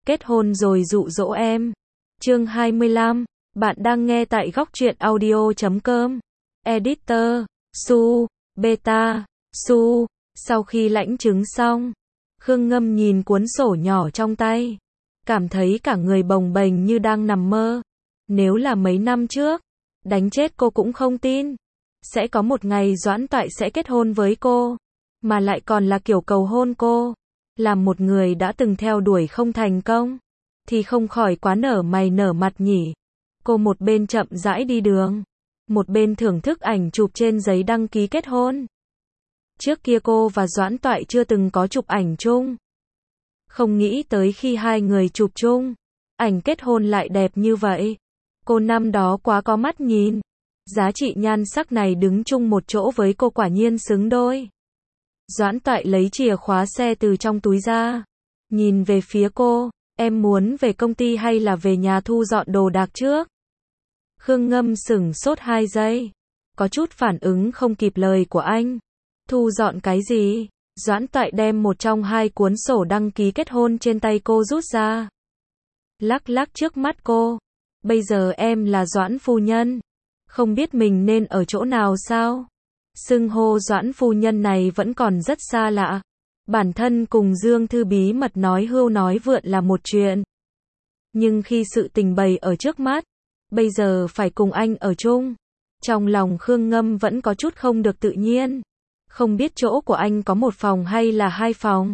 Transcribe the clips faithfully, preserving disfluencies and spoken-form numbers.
Kết hôn rồi dụ dỗ em. Chương hai mươi lăm. Bạn đang nghe tại góc truyện audio chấm com. Editor, Su, Beta, Su. Sau khi lãnh chứng xong, Khương Ngâm nhìn cuốn sổ nhỏ trong tay, cảm thấy cả người bồng bềnh như đang nằm mơ. Nếu là mấy năm trước, đánh chết cô cũng không tin sẽ có một ngày Doãn Toại sẽ kết hôn với cô, mà lại còn là kiểu cầu hôn cô. Làm một người đã từng theo đuổi không thành công, thì không khỏi quá nở mày nở mặt nhỉ. Cô một bên chậm rãi đi đường, một bên thưởng thức ảnh chụp trên giấy đăng ký kết hôn. Trước kia cô và Doãn Toại chưa từng có chụp ảnh chung. Không nghĩ tới khi hai người chụp chung, ảnh kết hôn lại đẹp như vậy. Cô năm đó quá có mắt nhìn. Giá trị nhan sắc này đứng chung một chỗ với cô quả nhiên xứng đôi. Doãn Toại lấy chìa khóa xe từ trong túi ra, nhìn về phía cô, em muốn về công ty hay là về nhà thu dọn đồ đạc trước? Khương Ngâm sửng sốt hai giây, có chút phản ứng không kịp lời của anh. Thu dọn cái gì? Doãn Toại đem một trong hai cuốn sổ đăng ký kết hôn trên tay cô rút ra, lắc lắc trước mắt cô. Bây giờ em là Doãn phu nhân, không biết mình nên ở chỗ nào sao? Xưng hô Doãn phu nhân này vẫn còn rất xa lạ. Bản thân cùng Dương Thư bí mật nói hưu nói vượn là một chuyện, nhưng khi sự tình bày ở trước mắt, bây giờ phải cùng anh ở chung, trong lòng Khương Ngâm vẫn có chút không được tự nhiên. Không biết chỗ của anh có một phòng hay là hai phòng?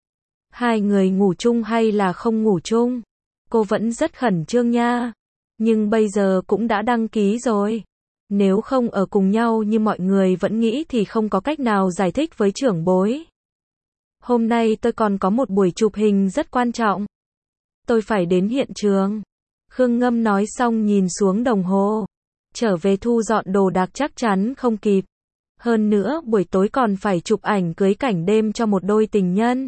Hai người ngủ chung hay là không ngủ chung? Cô vẫn rất khẩn trương nha. Nhưng bây giờ cũng đã đăng ký rồi. Nếu không ở cùng nhau như mọi người vẫn nghĩ thì không có cách nào giải thích với trưởng bối. Hôm nay tôi còn có một buổi chụp hình rất quan trọng. Tôi phải đến hiện trường. Khương Ngâm nói xong nhìn xuống đồng hồ. Trở về thu dọn đồ đạc chắc chắn không kịp. Hơn nữa buổi tối còn phải chụp ảnh cưới cảnh đêm cho một đôi tình nhân.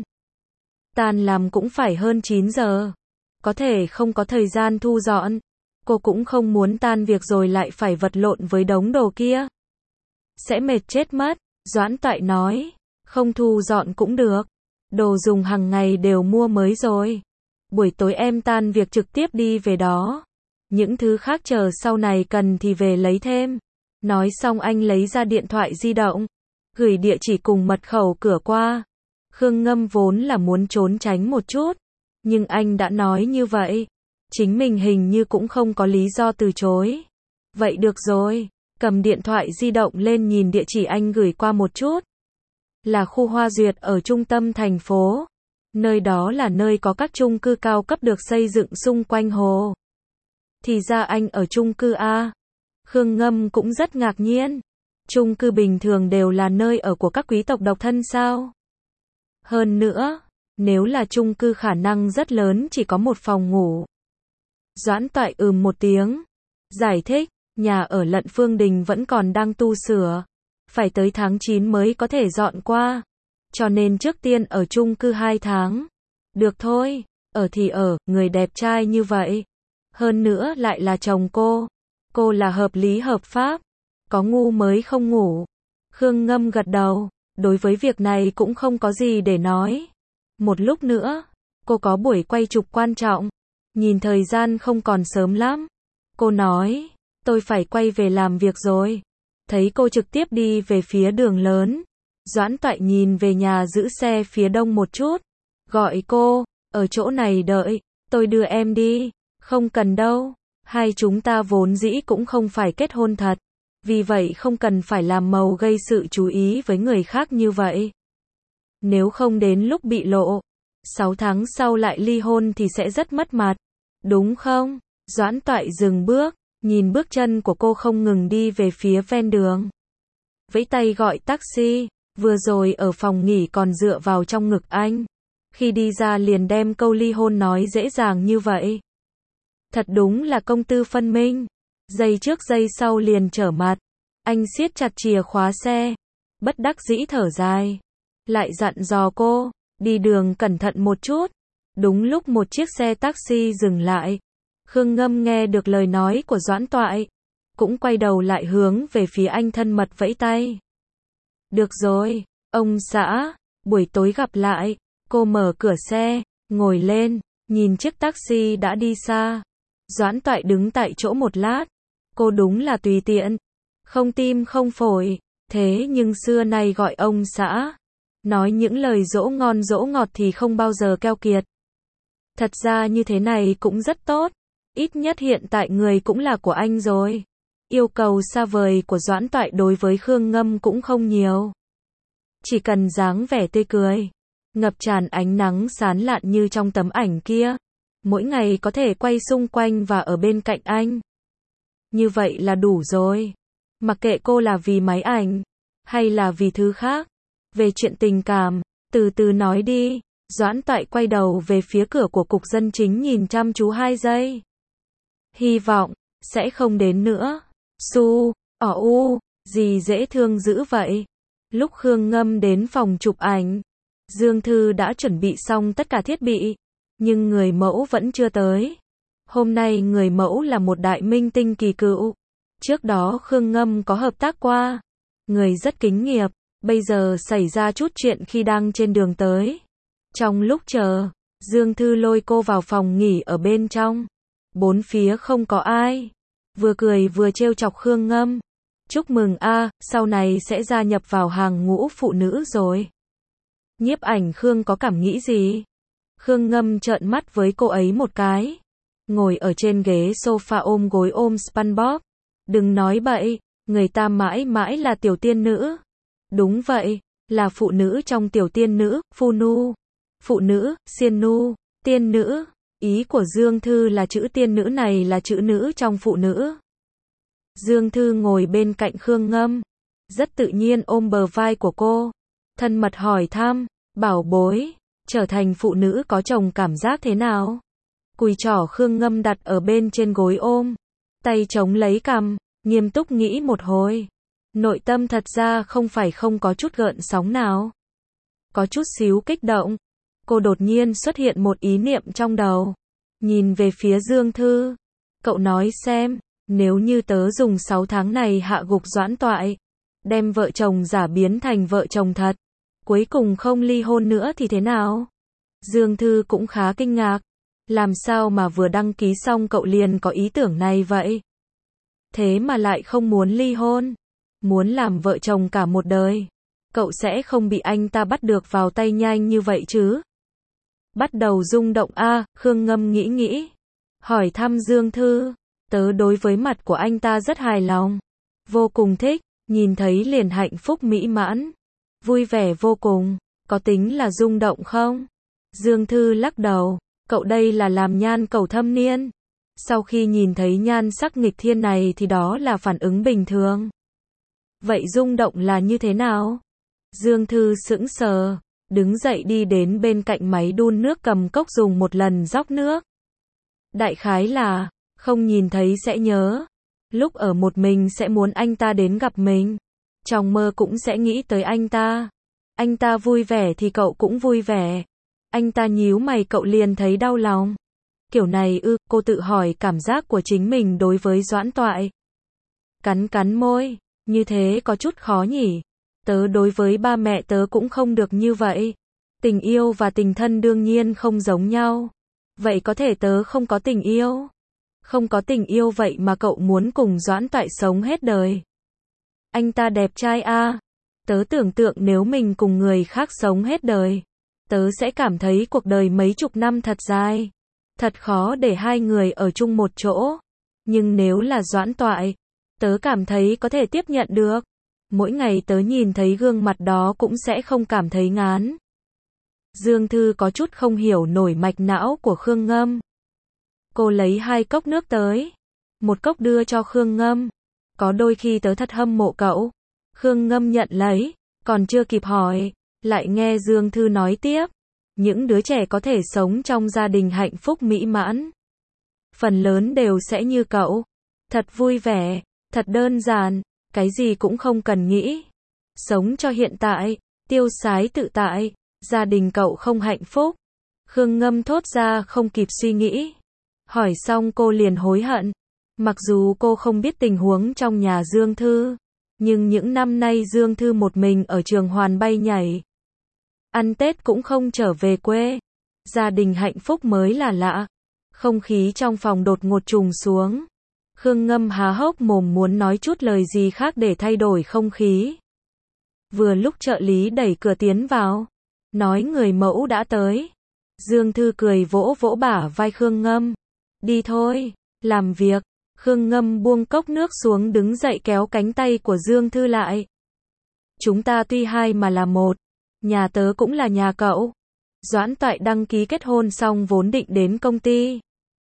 Tan làm cũng phải hơn chín giờ. Có thể không có thời gian thu dọn. Cô cũng không muốn tan việc rồi lại phải vật lộn với đống đồ kia. Sẽ mệt chết mất. Doãn Toại nói. Không thu dọn cũng được. Đồ dùng hàng ngày đều mua mới rồi. Buổi tối em tan việc trực tiếp đi về đó. Những thứ khác chờ sau này cần thì về lấy thêm. Nói xong anh lấy ra điện thoại di động, gửi địa chỉ cùng mật khẩu cửa qua. Khương Ngâm vốn là muốn trốn tránh một chút, nhưng anh đã nói như vậy, chính mình hình như cũng không có lý do từ chối. Vậy được rồi, cầm điện thoại di động lên nhìn địa chỉ anh gửi qua một chút. Là khu Hoa Duyệt ở trung tâm thành phố. Nơi đó là nơi có các chung cư cao cấp được xây dựng xung quanh hồ. Thì ra anh ở chung cư A. Khương Ngâm cũng rất ngạc nhiên. Chung cư bình thường đều là nơi ở của các quý tộc độc thân sao? Hơn nữa, nếu là chung cư khả năng rất lớn chỉ có một phòng ngủ. Doãn Toại ừm một tiếng, giải thích, nhà ở Lận Phương Đình vẫn còn đang tu sửa, phải tới tháng chín mới có thể dọn qua, cho nên trước tiên ở chung cư hai tháng. Được thôi, ở thì ở, người đẹp trai như vậy, hơn nữa lại là chồng cô. Cô là hợp lý hợp pháp, có ngu mới không ngủ. Khương Ngâm gật đầu, đối với việc này cũng không có gì để nói. Một lúc nữa, cô có buổi quay chụp quan trọng, nhìn thời gian không còn sớm lắm. Cô nói, tôi phải quay về làm việc rồi. Thấy cô trực tiếp đi về phía đường lớn. Doãn Toại nhìn về nhà giữ xe phía đông một chút, gọi cô, ở chỗ này đợi, tôi đưa em đi. Không cần đâu. Hai chúng ta vốn dĩ cũng không phải kết hôn thật, vì vậy không cần phải làm màu gây sự chú ý với người khác như vậy. Nếu không đến lúc bị lộ, sáu tháng sau lại ly hôn thì sẽ rất mất mặt, đúng không? Doãn Toại dừng bước, nhìn bước chân của cô không ngừng đi về phía ven đường. Vẫy tay gọi taxi, vừa rồi ở phòng nghỉ còn dựa vào trong ngực anh. Khi đi ra liền đem câu ly hôn nói dễ dàng như vậy. Thật đúng là công tư phân minh. Giây trước giây sau liền trở mặt. Anh siết chặt chìa khóa xe, bất đắc dĩ thở dài. Lại dặn dò cô, đi đường cẩn thận một chút. Đúng lúc một chiếc xe taxi dừng lại. Khương Ngâm nghe được lời nói của Doãn Toại, cũng quay đầu lại hướng về phía anh thân mật vẫy tay. Được rồi, ông xã, buổi tối gặp lại. Cô mở cửa xe, ngồi lên, nhìn chiếc taxi đã đi xa. Doãn Toại đứng tại chỗ một lát. Cô đúng là tùy tiện. Không tim không phổi. Thế nhưng xưa nay gọi ông xã. Nói những lời dỗ ngon dỗ ngọt thì không bao giờ keo kiệt. Thật ra như thế này cũng rất tốt. Ít nhất hiện tại người cũng là của anh rồi. Yêu cầu xa vời của Doãn Toại đối với Khương Ngâm cũng không nhiều. Chỉ cần dáng vẻ tươi cười, ngập tràn ánh nắng sáng lạn như trong tấm ảnh kia. Mỗi ngày có thể quay xung quanh và ở bên cạnh anh. Như vậy là đủ rồi. Mặc kệ cô là vì máy ảnh, hay là vì thứ khác. Về chuyện tình cảm, từ từ nói đi. Doãn Toại quay đầu về phía cửa của cục dân chính nhìn chăm chú hai giây. Hy vọng, sẽ không đến nữa. Su, ỏ u, gì dễ thương dữ vậy. Lúc Khương Ngâm đến phòng chụp ảnh, Dương Thư đã chuẩn bị xong tất cả thiết bị. Nhưng người mẫu vẫn chưa tới. Hôm nay người mẫu là một đại minh tinh kỳ cựu. Trước đó Khương Ngâm có hợp tác qua. Người rất kính nghiệp, bây giờ xảy ra chút chuyện khi đang trên đường tới. Trong lúc chờ, Dương Thư lôi cô vào phòng nghỉ ở bên trong. Bốn phía không có ai. Vừa cười vừa trêu chọc Khương Ngâm. Chúc mừng a, sau này sẽ gia nhập vào hàng ngũ phụ nữ rồi. Nhiếp ảnh Khương có cảm nghĩ gì? Khương Ngâm trợn mắt với cô ấy một cái. Ngồi ở trên ghế sofa ôm gối ôm SpongeBob. Đừng nói bậy, người ta mãi mãi là tiểu tiên nữ. Đúng vậy, là phụ nữ trong tiểu tiên nữ, phu nu. Phụ nữ, xiên nu, tiên nữ. Ý của Dương Thư là chữ tiên nữ này là chữ nữ trong phụ nữ. Dương Thư ngồi bên cạnh Khương Ngâm. Rất tự nhiên ôm bờ vai của cô. Thân mật hỏi thăm, bảo bối, trở thành phụ nữ có chồng cảm giác thế nào? Cùi trỏ Khương Ngâm đặt ở bên trên gối ôm. Tay chống lấy cằm, nghiêm túc nghĩ một hồi. Nội tâm thật ra không phải không có chút gợn sóng nào. Có chút xíu kích động. Cô đột nhiên xuất hiện một ý niệm trong đầu. Nhìn về phía Dương Thư. Cậu nói xem, nếu như tớ dùng sáu tháng này hạ gục Doãn Toại, đem vợ chồng giả biến thành vợ chồng thật, cuối cùng không ly hôn nữa thì thế nào? Dương Thư cũng khá kinh ngạc. Làm sao mà vừa đăng ký xong cậu liền có ý tưởng này vậy? Thế mà lại không muốn ly hôn. Muốn làm vợ chồng cả một đời. Cậu sẽ không bị anh ta bắt được vào tay nhanh như vậy chứ? Bắt đầu rung động a, à, Khương Ngâm nghĩ nghĩ. Hỏi thăm Dương Thư. Tớ đối với mặt của anh ta rất hài lòng. Vô cùng thích, nhìn thấy liền hạnh phúc mỹ mãn. Vui vẻ vô cùng, có tính là rung động không? Dương Thư lắc đầu. Cậu đây là làm nhan cầu thâm niên. Sau khi nhìn thấy nhan sắc nghịch thiên này thì đó là phản ứng bình thường. Vậy rung động là như thế nào? Dương Thư sững sờ, đứng dậy đi đến bên cạnh máy đun nước cầm cốc dùng một lần rót nước. Đại khái là, không nhìn thấy sẽ nhớ. Lúc ở một mình sẽ muốn anh ta đến gặp mình. Trong mơ cũng sẽ nghĩ tới anh ta. Anh ta vui vẻ thì cậu cũng vui vẻ. Anh ta nhíu mày cậu liền thấy đau lòng. Kiểu này ư, cô tự hỏi cảm giác của chính mình đối với Doãn Toại. Cắn cắn môi, như thế có chút khó nhỉ. Tớ đối với ba mẹ tớ cũng không được như vậy. Tình yêu và tình thân đương nhiên không giống nhau. Vậy có thể tớ không có tình yêu. Không có tình yêu vậy mà cậu muốn cùng Doãn Toại sống hết đời. Anh ta đẹp trai a. Tớ tưởng tượng nếu mình cùng người khác sống hết đời, tớ sẽ cảm thấy cuộc đời mấy chục năm thật dài. Thật khó để hai người ở chung một chỗ. Nhưng nếu là Doãn Toại, tớ cảm thấy có thể tiếp nhận được. Mỗi ngày tớ nhìn thấy gương mặt đó cũng sẽ không cảm thấy ngán. Dương Thư có chút không hiểu nổi mạch não của Khương Ngâm. Cô lấy hai cốc nước tới. Một cốc đưa cho Khương Ngâm. Có đôi khi tớ thật hâm mộ cậu. Khương Ngâm nhận lấy, còn chưa kịp hỏi, lại nghe Dương Thư nói tiếp. Những đứa trẻ có thể sống trong gia đình hạnh phúc mỹ mãn. Phần lớn đều sẽ như cậu. Thật vui vẻ, thật đơn giản, cái gì cũng không cần nghĩ. Sống cho hiện tại, tiêu sái tự tại, gia đình cậu không hạnh phúc. Khương Ngâm thốt ra không kịp suy nghĩ. Hỏi xong cô liền hối hận. Mặc dù cô không biết tình huống trong nhà Dương Thư, nhưng những năm nay Dương Thư một mình ở Trường Hoàn bay nhảy. Ăn Tết cũng không trở về quê. Gia đình hạnh phúc mới là lạ. Không khí trong phòng đột ngột trùng xuống. Khương Ngâm há hốc mồm muốn nói chút lời gì khác để thay đổi không khí. Vừa lúc trợ lý đẩy cửa tiến vào, nói người mẫu đã tới. Dương Thư cười vỗ vỗ bả vai Khương Ngâm. Đi thôi, làm việc. Khương Ngâm buông cốc nước xuống đứng dậy kéo cánh tay của Dương Thư lại. Chúng ta tuy hai mà là một. Nhà tớ cũng là nhà cậu. Doãn Toại đăng ký kết hôn xong vốn định đến công ty.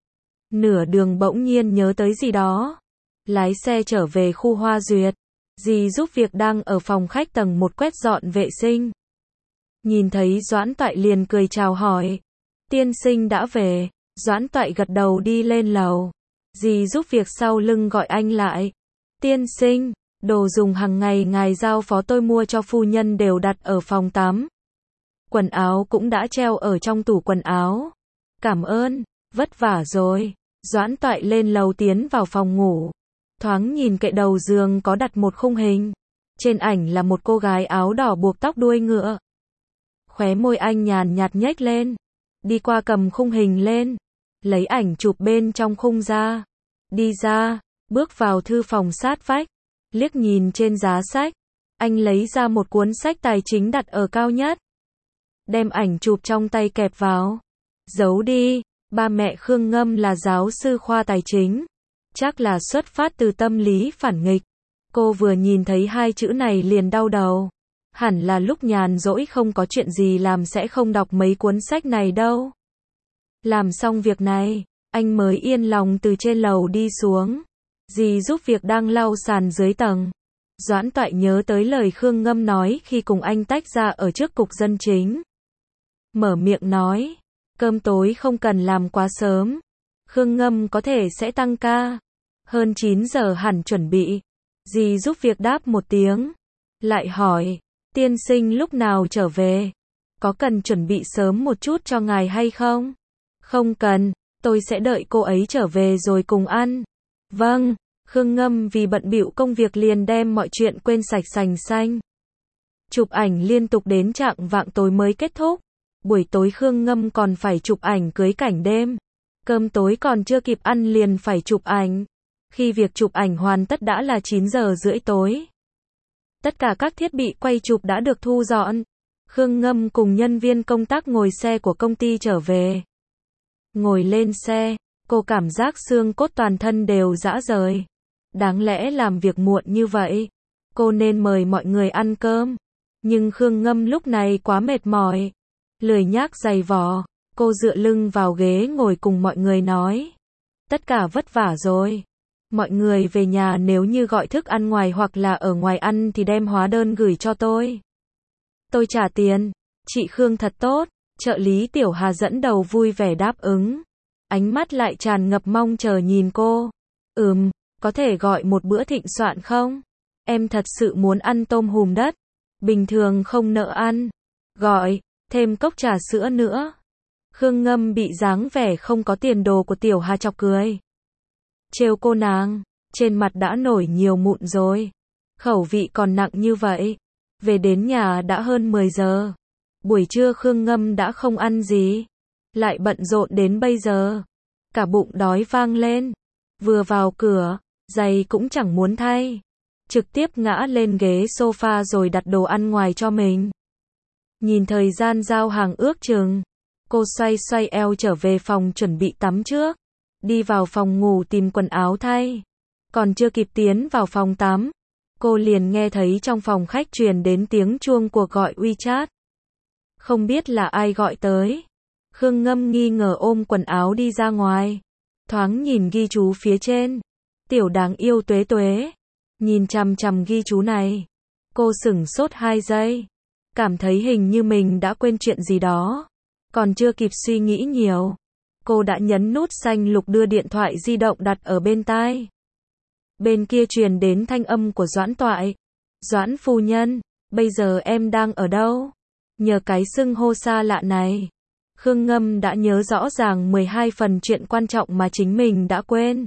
Nửa đường bỗng nhiên nhớ tới gì đó. Lái xe trở về khu Hoa Duyệt. Dì giúp việc đang ở phòng khách tầng một quét dọn vệ sinh. Nhìn thấy Doãn Toại liền cười chào hỏi. Tiên sinh đã về. Doãn Toại gật đầu đi lên lầu. Dì giúp việc sau lưng gọi anh lại. Tiên sinh, đồ dùng hàng ngày ngài giao phó tôi mua cho phu nhân đều đặt ở phòng tắm. Quần áo cũng đã treo ở trong tủ quần áo. Cảm ơn, vất vả rồi. Doãn Toại lên lầu tiến vào phòng ngủ. Thoáng nhìn kệ đầu giường có đặt một khung hình. Trên ảnh là một cô gái áo đỏ buộc tóc đuôi ngựa. Khóe môi anh nhàn nhạt nhếch lên. Đi qua cầm khung hình lên. Lấy ảnh chụp bên trong khung ra. Đi ra, bước vào thư phòng sát vách. Liếc nhìn trên giá sách. Anh lấy ra một cuốn sách tài chính đặt ở cao nhất. Đem ảnh chụp trong tay kẹp vào. Giấu đi, ba mẹ Khương Ngâm là giáo sư khoa tài chính. Chắc là xuất phát từ tâm lý phản nghịch. Cô vừa nhìn thấy hai chữ này liền đau đầu. Hẳn là lúc nhàn rỗi không có chuyện gì làm sẽ không đọc mấy cuốn sách này đâu. Làm xong việc này, anh mới yên lòng từ trên lầu đi xuống. Dì giúp việc đang lau sàn dưới tầng. Doãn Toại nhớ tới lời Khương Ngâm nói khi cùng anh tách ra ở trước cục dân chính. Mở miệng nói, cơm tối không cần làm quá sớm. Khương Ngâm có thể sẽ tăng ca. Hơn chín giờ hẳn chuẩn bị. Dì giúp việc đáp một tiếng. Lại hỏi, tiên sinh lúc nào trở về? Có cần chuẩn bị sớm một chút cho ngài hay không? Không cần, tôi sẽ đợi cô ấy trở về rồi cùng ăn. Vâng, Khương Ngâm vì bận bịu công việc liền đem mọi chuyện quên sạch sành xanh. Chụp ảnh liên tục đến chạng vạng tối mới kết thúc. Buổi tối Khương Ngâm còn phải chụp ảnh cưới cảnh đêm. Cơm tối còn chưa kịp ăn liền phải chụp ảnh. Khi việc chụp ảnh hoàn tất đã là chín giờ rưỡi tối. Tất cả các thiết bị quay chụp đã được thu dọn. Khương Ngâm cùng nhân viên công tác ngồi xe của công ty trở về. Ngồi lên xe, cô cảm giác xương cốt toàn thân đều rã rời. Đáng lẽ làm việc muộn như vậy, cô nên mời mọi người ăn cơm. Nhưng Khương Ngâm lúc này quá mệt mỏi. Lười nhác giày vò, cô dựa lưng vào ghế ngồi cùng mọi người nói. Tất cả vất vả rồi. Mọi người về nhà nếu như gọi thức ăn ngoài hoặc là ở ngoài ăn thì đem hóa đơn gửi cho tôi. Tôi trả tiền. Chị Khương thật tốt. Trợ lý Tiểu Hà dẫn đầu vui vẻ đáp ứng. Ánh mắt lại tràn ngập mong chờ nhìn cô. Ừm, có thể gọi một bữa thịnh soạn không? Em thật sự muốn ăn tôm hùm đất. Bình thường không nỡ ăn. Gọi, thêm cốc trà sữa nữa. Khương Ngâm bị dáng vẻ không có tiền đồ của Tiểu Hà chọc cười. Trêu cô nàng, trên mặt đã nổi nhiều mụn rồi. Khẩu vị còn nặng như vậy. Về đến nhà đã hơn mười giờ. Buổi trưa Khương Ngâm đã không ăn gì. Lại bận rộn đến bây giờ. Cả bụng đói vang lên. Vừa vào cửa, giày cũng chẳng muốn thay. Trực tiếp ngã lên ghế sofa rồi đặt đồ ăn ngoài cho mình. Nhìn thời gian giao hàng ước chừng. Cô xoay xoay eo trở về phòng chuẩn bị tắm trước. Đi vào phòng ngủ tìm quần áo thay. Còn chưa kịp tiến vào phòng tắm. Cô liền nghe thấy trong phòng khách truyền đến tiếng chuông cuộc gọi WeChat. Không biết là ai gọi tới. Khương Ngâm nghi ngờ ôm quần áo đi ra ngoài. Thoáng nhìn ghi chú phía trên. Tiểu đáng yêu Tuế Tuế. Nhìn chằm chằm ghi chú này. Cô sửng sốt hai giây. Cảm thấy hình như mình đã quên chuyện gì đó. Còn chưa kịp suy nghĩ nhiều. Cô đã nhấn nút xanh lục đưa điện thoại di động đặt ở bên tai. Bên kia truyền đến thanh âm của Doãn Toại. Doãn phu nhân, bây giờ em đang ở đâu? Nhờ cái xưng hô xa lạ này. Khương Ngâm đã nhớ rõ ràng mười hai phần chuyện quan trọng mà chính mình đã quên.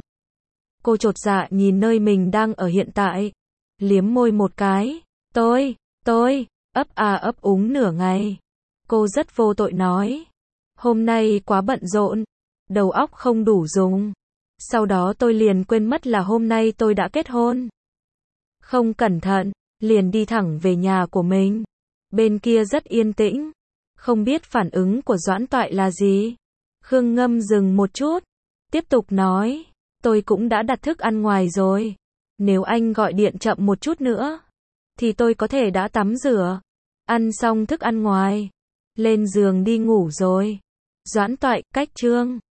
Cô chột dạ nhìn nơi mình đang ở hiện tại. Liếm môi một cái. Tôi, tôi, ấp à ấp úng nửa ngày. Cô rất vô tội nói. Hôm nay quá bận rộn, đầu óc không đủ dùng. Sau đó tôi liền quên mất là hôm nay tôi đã kết hôn. Không cẩn thận, liền đi thẳng về nhà của mình. Bên kia rất yên tĩnh. Không biết phản ứng của Doãn Toại là gì. Khương Ngâm dừng một chút. Tiếp tục nói. Tôi cũng đã đặt thức ăn ngoài rồi. Nếu anh gọi điện chậm một chút nữa, thì tôi có thể đã tắm rửa. Ăn xong thức ăn ngoài. Lên giường đi ngủ rồi. Doãn Toại, cách chương.